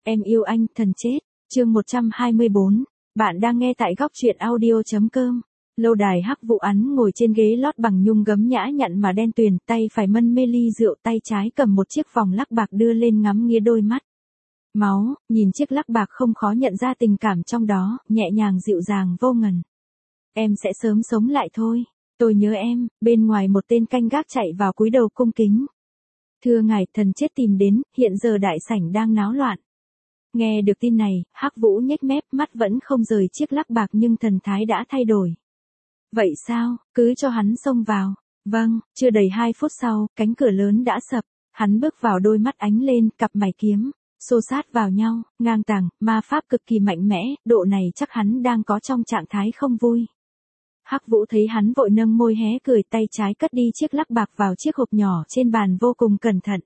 Em yêu anh, thần chết. Chương 124. Bạn đang nghe tại góc truyện audio.com. Lâu đài Hắc Vũ Án ngồi trên ghế lót bằng nhung gấm nhã nhặn mà đen tuyền, tay phải mân mê ly rượu, tay trái cầm một chiếc vòng lắc bạc đưa lên ngắm nghía đôi mắt. Máu, nhìn chiếc lắc bạc không khó nhận ra tình cảm trong đó, nhẹ nhàng dịu dàng vô ngần. Em sẽ sớm sống lại thôi. Tôi nhớ em. Bên ngoài một tên canh gác chạy vào cúi đầu cung kính. Thưa ngài, thần chết tìm đến, hiện giờ đại sảnh đang náo loạn. Nghe được tin này, Hắc Vũ nhếch mép, mắt vẫn không rời chiếc lắc bạc nhưng thần thái đã thay đổi. Vậy sao, cứ cho hắn xông vào. Vâng, chưa đầy 2 phút sau, cánh cửa lớn đã sập. Hắn bước vào, đôi mắt ánh lên, cặp mày kiếm xô sát vào nhau, ngang tàng, ma pháp cực kỳ mạnh mẽ, độ này chắc hắn đang có trong trạng thái không vui. Hắc Vũ thấy hắn vội nâng môi hé cười, tay trái cất đi chiếc lắc bạc vào chiếc hộp nhỏ trên bàn vô cùng cẩn thận.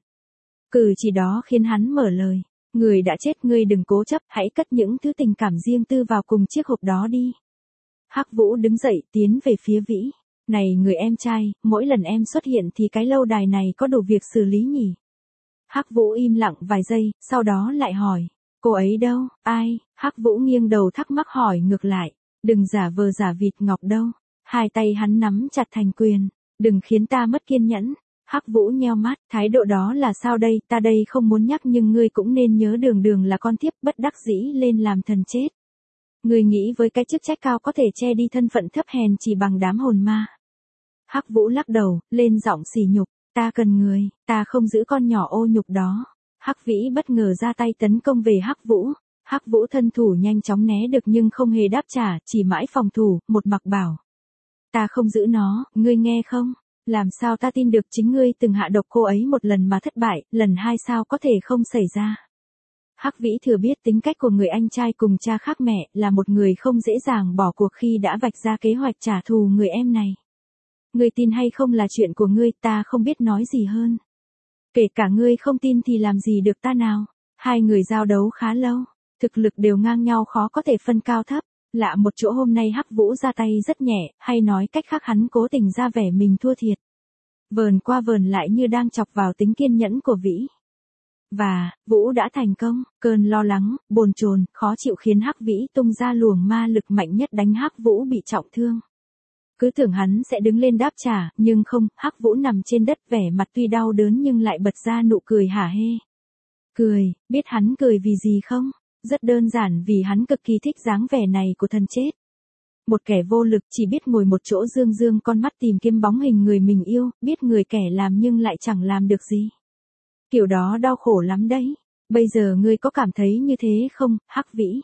Cử chỉ đó khiến hắn mở lời. Người đã chết, ngươi đừng cố chấp, hãy cất những thứ tình cảm riêng tư vào cùng chiếc hộp đó đi. Hắc Vũ đứng dậy, tiến về phía Vĩ. Này người em trai, mỗi lần em xuất hiện thì cái lâu đài này có đủ việc xử lý nhỉ? Hắc Vũ im lặng vài giây, sau đó lại hỏi. Cô ấy đâu, ai? Hắc Vũ nghiêng đầu thắc mắc hỏi ngược lại. Đừng giả vờ giả vịt ngọc đâu. Hai tay hắn nắm chặt thành quyền. Đừng khiến ta mất kiên nhẫn. Hắc Vũ nheo mắt, thái độ đó là sao đây, ta đây không muốn nhắc nhưng ngươi cũng nên nhớ Đường Đường là con thiếp, bất đắc dĩ lên làm thần chết. Ngươi nghĩ với cái chức trách cao có thể che đi thân phận thấp hèn chỉ bằng đám hồn ma. Hắc Vũ lắc đầu, lên giọng sỉ nhục, ta cần người, ta không giữ con nhỏ ô nhục đó. Hắc Vĩ bất ngờ ra tay tấn công về Hắc Vũ. Hắc Vũ thân thủ nhanh chóng né được nhưng không hề đáp trả, chỉ mãi phòng thủ, một mặc bảo. Ta không giữ nó, ngươi nghe không? Làm sao ta tin được chính ngươi từng hạ độc cô ấy một lần mà thất bại, lần hai sao có thể không xảy ra. Hắc Vĩ thừa biết tính cách của người anh trai cùng cha khác mẹ, là một người không dễ dàng bỏ cuộc khi đã vạch ra kế hoạch trả thù người em này. Ngươi tin hay không là chuyện của ngươi, ta không biết nói gì hơn. Kể cả ngươi không tin thì làm gì được ta nào. Hai người giao đấu khá lâu, thực lực đều ngang nhau, khó có thể phân cao thấp. Lạ một chỗ hôm nay Hắc Vũ ra tay rất nhẹ, hay nói cách khác hắn cố tình ra vẻ mình thua thiệt. Vờn qua vờn lại như đang chọc vào tính kiên nhẫn của Vĩ. Và, Vũ đã thành công, cơn lo lắng, bồn chồn, khó chịu khiến Hắc Vĩ tung ra luồng ma lực mạnh nhất đánh Hắc Vũ bị trọng thương. Cứ tưởng hắn sẽ đứng lên đáp trả, nhưng không, Hắc Vũ nằm trên đất vẻ mặt tuy đau đớn nhưng lại bật ra nụ cười hả hê. Cười, biết hắn cười vì gì không? Rất đơn giản, vì hắn cực kỳ thích dáng vẻ này của thần chết. Một kẻ vô lực chỉ biết ngồi một chỗ dương dương con mắt tìm kiếm bóng hình người mình yêu, biết người kẻ làm nhưng lại chẳng làm được gì. Kiểu đó đau khổ lắm đấy. Bây giờ ngươi có cảm thấy như thế không, Hắc Vĩ?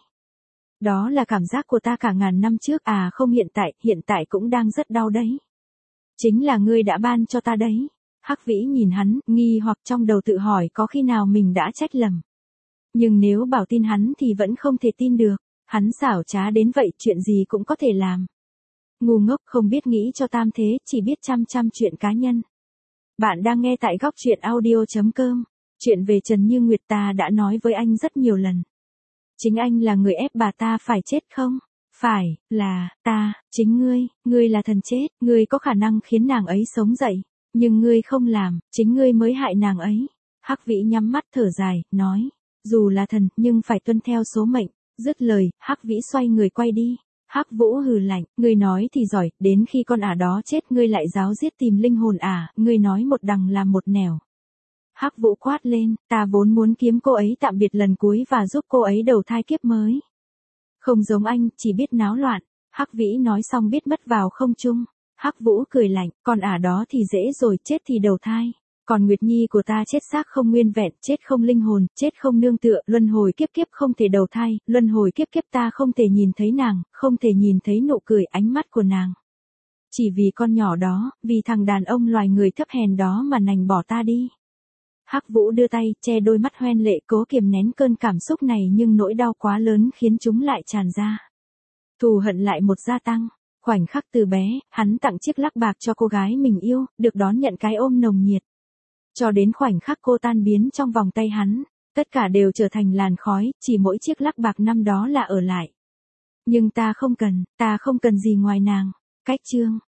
Đó là cảm giác của ta cả ngàn năm trước, à không, hiện tại cũng đang rất đau đấy. Chính là ngươi đã ban cho ta đấy. Hắc Vĩ nhìn hắn, nghi hoặc trong đầu tự hỏi có khi nào mình đã trách lầm. Nhưng nếu bảo tin hắn thì vẫn không thể tin được. Hắn xảo trá đến vậy, chuyện gì cũng có thể làm. Ngu ngốc, không biết nghĩ cho tam thế, chỉ biết chăm chuyện cá nhân. Bạn đang nghe tại góc truyện audio.com. Chuyện về Trần Như Nguyệt ta đã nói với anh rất nhiều lần. Chính anh là người ép bà ta phải chết không? Phải, là, ta, chính ngươi là thần chết, ngươi có khả năng khiến nàng ấy sống dậy. Nhưng ngươi không làm, chính ngươi mới hại nàng ấy. Hắc Vĩ nhắm mắt thở dài, nói. Dù là thần, nhưng phải tuân theo số mệnh. Dứt lời, Hắc Vĩ xoay người quay đi. Hắc Vũ hừ lạnh, ngươi nói thì giỏi, đến khi con ả đó chết ngươi lại ráo riết tìm linh hồn ả, ngươi nói một đằng làm một nẻo. Hắc Vũ quát lên, ta vốn muốn kiếm cô ấy tạm biệt lần cuối và giúp cô ấy đầu thai kiếp mới. Không giống anh, chỉ biết náo loạn. Hắc Vĩ nói xong biết mất vào không trung. Hắc Vũ cười lạnh, con ả đó thì dễ rồi, chết thì đầu thai. Còn Nguyệt Nhi của ta chết xác không nguyên vẹn, chết không linh hồn, chết không nương tựa, luân hồi kiếp kiếp không thể đầu thai, luân hồi kiếp kiếp ta không thể nhìn thấy nàng, không thể nhìn thấy nụ cười ánh mắt của nàng. Chỉ vì con nhỏ đó, vì thằng đàn ông loài người thấp hèn đó mà nành bỏ ta đi. Hắc Vũ đưa tay, che đôi mắt hoen lệ, cố kiềm nén cơn cảm xúc này nhưng nỗi đau quá lớn khiến chúng lại tràn ra. Thù hận lại một gia tăng. Khoảnh khắc từ bé, hắn tặng chiếc lắc bạc cho cô gái mình yêu, được đón nhận cái ôm nồng nhiệt. Cho đến khoảnh khắc cô tan biến trong vòng tay hắn, tất cả đều trở thành làn khói, chỉ mỗi chiếc lắc bạc năm đó là ở lại. Nhưng ta không cần gì ngoài nàng. Cách chương.